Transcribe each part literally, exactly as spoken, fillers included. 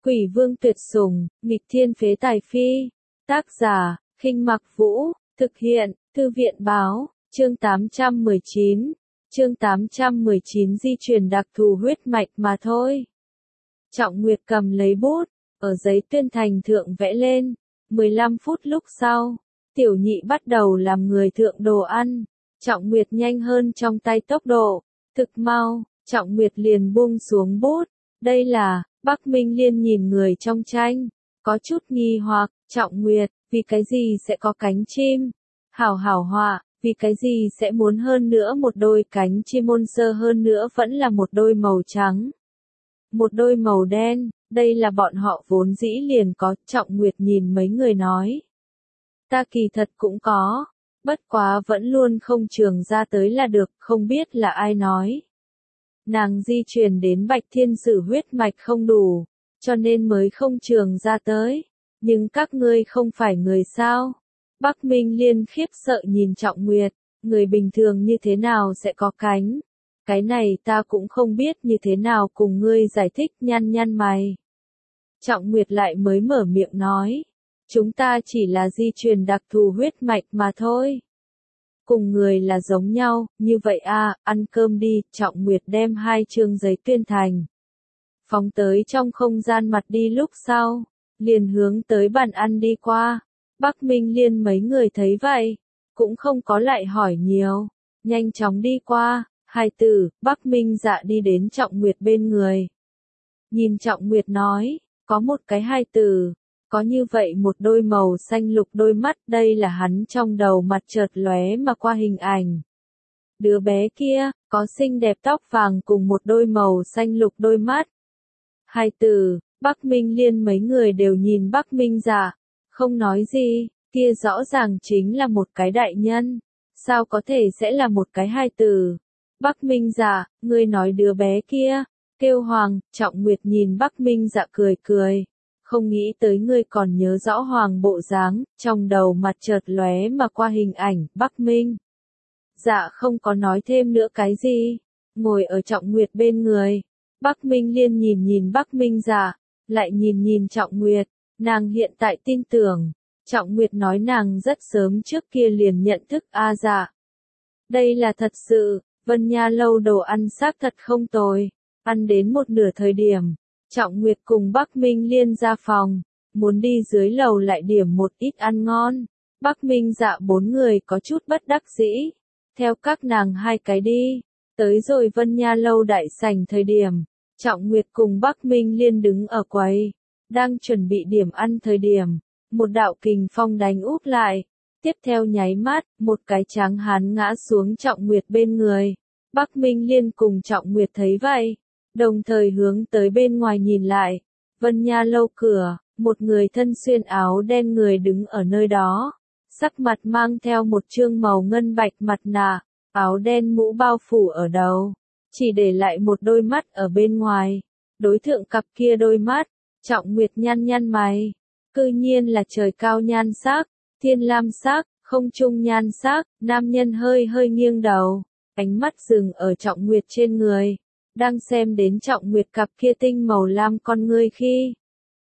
Quỷ vương tuyệt sủng, nghịch thiên phế tài phi. Tác giả, Khinh Mặc Vũ, thực hiện, Thư viện báo, chương tám trăm mười chín. Chương tám trăm mười chín di truyền đặc thù huyết mạch mà thôi. Trọng Nguyệt cầm lấy bút, ở giấy tuyên thành thượng vẽ lên. mười lăm phút lúc sau, Tiểu Nhị bắt đầu làm người thượng đồ ăn. Trọng Nguyệt nhanh hơn trong tay tốc độ, thực mau, Trọng Nguyệt liền buông xuống bút. Đây là, Bắc Minh Liên nhìn người trong tranh, có chút nghi hoặc, Trọng Nguyệt, vì cái gì sẽ có cánh chim? Hảo hảo họa, vì cái gì sẽ muốn hơn nữa một đôi cánh chim môn sơ hơn nữa vẫn là một đôi màu trắng. Một đôi màu đen, đây là bọn họ vốn dĩ liền có, Trọng Nguyệt nhìn mấy người nói. Ta kỳ thật cũng có, bất quá vẫn luôn không trường ra tới là được, không biết là ai nói. Nàng di truyền đến Bạch Thiên Sử huyết mạch không đủ, cho nên mới không trường ra tới. Nhưng các ngươi không phải người sao? Bắc Minh Liên khiếp sợ nhìn Trọng Nguyệt, người bình thường như thế nào sẽ có cánh? Cái này ta cũng không biết như thế nào cùng ngươi giải thích, nhăn nhăn mày. Trọng Nguyệt lại mới mở miệng nói, chúng ta chỉ là di truyền đặc thù huyết mạch mà thôi. Cùng người là giống nhau, như vậy a, ăn cơm đi, Trọng Nguyệt đem hai chương giấy tuyên thành. Phóng tới trong không gian mặt đi lúc sau, liền hướng tới bàn ăn đi qua. Bắc Minh Liên mấy người thấy vậy, cũng không có lại hỏi nhiều, nhanh chóng đi qua. Hai tử, Bắc Minh Dạ đi đến Trọng Nguyệt bên người. Nhìn Trọng Nguyệt nói, có một cái hai tử, có như vậy một đôi màu xanh lục đôi mắt, đây là hắn trong đầu mặt chợt lóe mà qua hình ảnh. Đứa bé kia, có xinh đẹp tóc vàng cùng một đôi màu xanh lục đôi mắt. Hai tử, Bắc Minh Liên mấy người đều nhìn Bắc Minh Dạ, không nói gì, kia rõ ràng chính là một cái đại nhân, sao có thể sẽ là một cái hai tử. Bắc Minh Dạ, ngươi nói đứa bé kia, kêu Hoàng, Trọng Nguyệt nhìn Bắc Minh Dạ cười cười, không nghĩ tới ngươi còn nhớ rõ Hoàng bộ dáng, trong đầu mặt chợt lóe mà qua hình ảnh, Bắc Minh Dạ không có nói thêm nữa cái gì, ngồi ở Trọng Nguyệt bên người. Bắc Minh Liên nhìn nhìn Bắc Minh Dạ, lại nhìn nhìn Trọng Nguyệt, nàng hiện tại tin tưởng, Trọng Nguyệt nói nàng rất sớm trước kia liền nhận thức A Dạ. Đây là thật sự. Vân Nha lâu đồ ăn xác thật không tồi, ăn đến một nửa thời điểm, Trọng Nguyệt cùng Bắc Minh Liên ra phòng, muốn đi dưới lầu lại điểm một ít ăn ngon. Bắc Minh Dạ bốn người có chút bất đắc dĩ, theo các nàng hai cái đi, tới rồi Vân Nha lâu đại sảnh thời điểm, Trọng Nguyệt cùng Bắc Minh Liên đứng ở quầy, đang chuẩn bị điểm ăn thời điểm, một đạo kình phong đánh úp lại. Tiếp theo nháy mắt, một cái tráng hán ngã xuống Trọng Nguyệt bên người. Bắc Minh Liên cùng Trọng Nguyệt thấy vậy, đồng thời hướng tới bên ngoài nhìn lại. Vân Nha lâu cửa, một người thân xuyên áo đen người đứng ở nơi đó. Sắc mặt mang theo một trương màu ngân bạch mặt nạ, áo đen mũ bao phủ ở đầu. Chỉ để lại một đôi mắt ở bên ngoài. Đối thượng cặp kia đôi mắt, Trọng Nguyệt nhăn nhăn mày. Cư nhiên là trời cao nhan sắc. Thiên lam sắc, không trung nhan sắc, nam nhân hơi hơi nghiêng đầu, ánh mắt dừng ở Trọng Nguyệt trên người, đang xem đến Trọng Nguyệt cặp kia tinh màu lam con ngươi khi.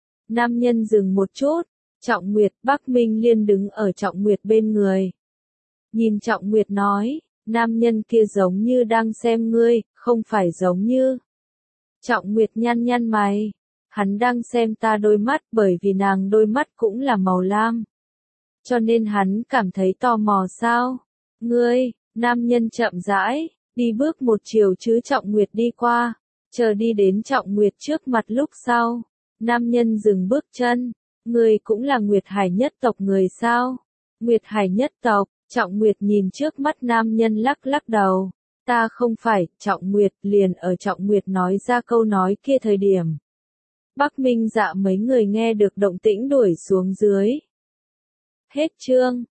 Nam nhân dừng một chút, Trọng Nguyệt, Bắc Minh Liên đứng ở Trọng Nguyệt bên người. Nhìn Trọng Nguyệt nói, nam nhân kia giống như đang xem ngươi, không phải giống như. Trọng Nguyệt nhăn nhăn mày, hắn đang xem ta đôi mắt bởi vì nàng đôi mắt cũng là màu lam. Cho nên hắn cảm thấy tò mò sao? Ngươi, nam nhân chậm rãi, đi bước một chiều chứ Trọng Nguyệt đi qua, chờ đi đến Trọng Nguyệt trước mặt lúc sau. Nam nhân dừng bước chân, ngươi cũng là Nguyệt Hải nhất tộc người sao? Nguyệt Hải nhất tộc, Trọng Nguyệt nhìn trước mắt nam nhân lắc lắc đầu. Ta không phải, Trọng Nguyệt liền ở Trọng Nguyệt nói ra câu nói kia thời điểm. Bắc Minh Dạ mấy người nghe được động tĩnh đuổi xuống dưới. Hết chương.